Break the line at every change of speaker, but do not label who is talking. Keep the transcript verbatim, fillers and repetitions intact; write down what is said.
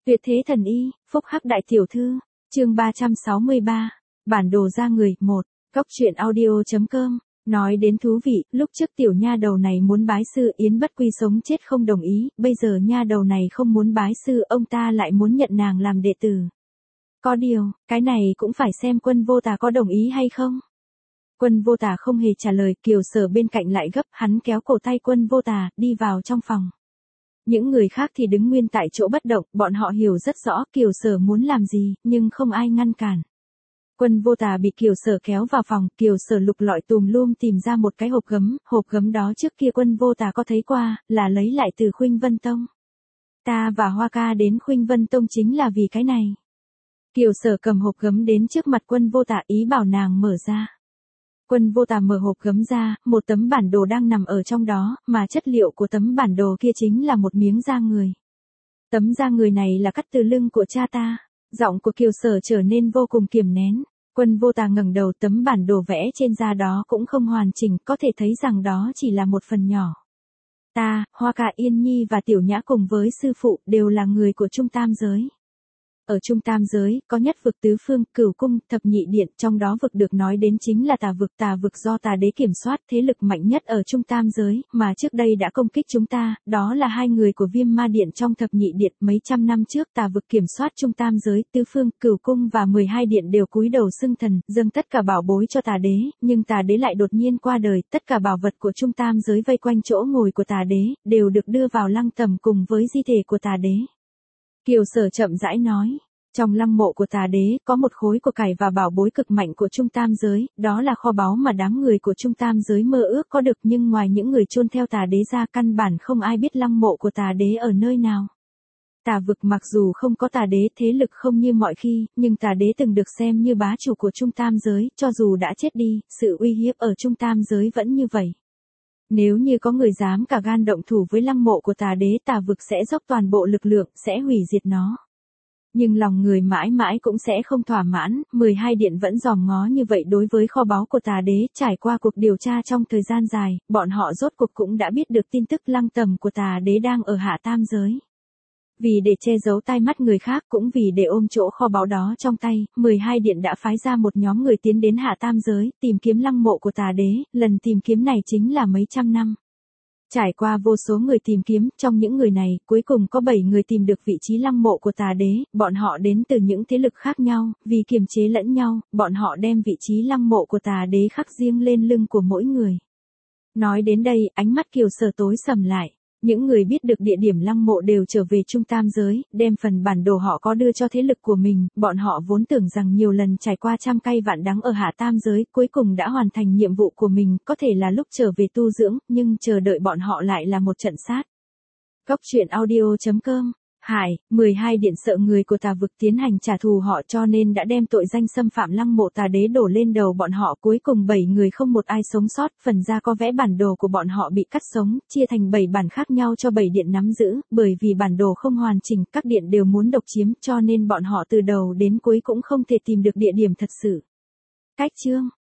Tuyệt thế thần y, phúc hắc đại tiểu thư, chương ba trăm sáu mươi ba, bản đồ ra người, một, Cóc truyện audio.com, nói đến thú vị, lúc trước tiểu nha đầu này muốn bái sư Yến Bất Quy sống chết không đồng ý, bây giờ nha đầu này không muốn bái sư ông ta lại muốn nhận nàng làm đệ tử. Có điều, cái này cũng phải xem Quân Vô Tà có đồng ý hay không. Quân Vô Tà không hề trả lời, Kiều Sở bên cạnh lại gấp, hắn kéo cổ tay Quân Vô Tà, đi vào trong phòng. Những người khác thì đứng nguyên tại chỗ bất động, bọn họ hiểu rất rõ Kiều Sở muốn làm gì, nhưng không ai ngăn cản. Quân Vô Tà bị Kiều Sở kéo vào phòng, Kiều Sở lục lọi tùm lum tìm ra một cái hộp gấm, hộp gấm đó trước kia Quân Vô Tà có thấy qua, là lấy lại từ Khuynh Vân Tông. Ta và Hoa Ca đến Khuynh Vân Tông chính là vì cái này. Kiều Sở cầm hộp gấm đến trước mặt Quân Vô Tà ý bảo nàng mở ra. Quân Vô Tà mở hộp gấm ra, một tấm bản đồ đang nằm ở trong đó, mà chất liệu của tấm bản đồ kia chính là một miếng da người. Tấm da người này là cắt từ lưng của cha ta. Giọng của Kiều Sở trở nên vô cùng kiềm nén. Quân Vô Tà ngẩng đầu, tấm bản đồ vẽ trên da đó cũng không hoàn chỉnh, có thể thấy rằng đó chỉ là một phần nhỏ. Ta, Hoa Ca, Yên Nhi và Tiểu Nhã cùng với sư phụ đều là người của Trung Tam Giới. Ở Trung Tam Giới, có nhất vực tứ phương, cửu cung, thập nhị điện, trong đó vực được nói đến chính là tà vực. Tà vực do tà đế kiểm soát, thế lực mạnh nhất ở Trung Tam Giới, mà trước đây đã công kích chúng ta, đó là hai người của Viêm Ma Điện trong thập nhị điện. Mấy trăm năm trước tà vực kiểm soát Trung Tam Giới, tứ phương, cửu cung và mười hai điện đều cúi đầu xưng thần, dâng tất cả bảo bối cho tà đế, nhưng tà đế lại đột nhiên qua đời, tất cả bảo vật của Trung Tam Giới vây quanh chỗ ngồi của tà đế, đều được đưa vào lăng tẩm cùng với di thể của tà đế. Kiều Sở chậm rãi nói, trong lăng mộ của tà đế có một khối của cải và bảo bối cực mạnh của Trung Tam Giới, đó là kho báu mà đám người của Trung Tam Giới mơ ước có được, nhưng ngoài những người chôn theo tà đế ra căn bản không ai biết lăng mộ của tà đế ở nơi nào. Tà vực mặc dù không có tà đế, thế lực không như mọi khi, nhưng tà đế từng được xem như bá chủ của Trung Tam Giới, cho dù đã chết đi, sự uy hiếp ở Trung Tam Giới vẫn như vậy. Nếu như có người dám cả gan động thủ với lăng mộ của tà đế, tà vực sẽ dốc toàn bộ lực lượng, sẽ hủy diệt nó. Nhưng lòng người mãi mãi cũng sẽ không thỏa mãn, mười hai điện vẫn dòm ngó như vậy đối với kho báu của tà đế. Trải qua cuộc điều tra trong thời gian dài, bọn họ rốt cuộc cũng đã biết được tin tức lăng tẩm của tà đế đang ở Hạ Tam Giới. Vì để che giấu tai mắt người khác, cũng vì để ôm chỗ kho báu đó trong tay, mười hai điện đã phái ra một nhóm người tiến đến Hạ Tam Giới, tìm kiếm lăng mộ của tà đế. Lần tìm kiếm này chính là mấy trăm năm. Trải qua vô số người tìm kiếm, trong những người này, cuối cùng có bảy người tìm được vị trí lăng mộ của tà đế, bọn họ đến từ những thế lực khác nhau, vì kiềm chế lẫn nhau, bọn họ đem vị trí lăng mộ của tà đế khắc riêng lên lưng của mỗi người. Nói đến đây, ánh mắt Kiều Sở tối sầm lại. Những người biết được địa điểm lăng mộ đều trở về Trung Tam Giới, đem phần bản đồ họ có đưa cho thế lực của mình, bọn họ vốn tưởng rằng nhiều lần trải qua trăm cay vạn đắng ở Hạ Tam Giới, cuối cùng đã hoàn thành nhiệm vụ của mình, có thể là lúc trở về tu dưỡng, nhưng chờ đợi bọn họ lại là một trận sát. Cóc truyện audio.com. Hải, mười hai điện sợ người của tà vực tiến hành trả thù họ, cho nên đã đem tội danh xâm phạm lăng mộ tà đế đổ lên đầu bọn họ. Cuối cùng bảy người không một ai sống sót, phần da có vẽ bản đồ của bọn họ bị cắt sống, chia thành bảy bản khác nhau cho bảy điện nắm giữ, bởi vì bản đồ không hoàn chỉnh, các điện đều muốn độc chiếm, cho nên bọn họ từ đầu đến cuối cũng không thể tìm được địa điểm thật sự. Cách chương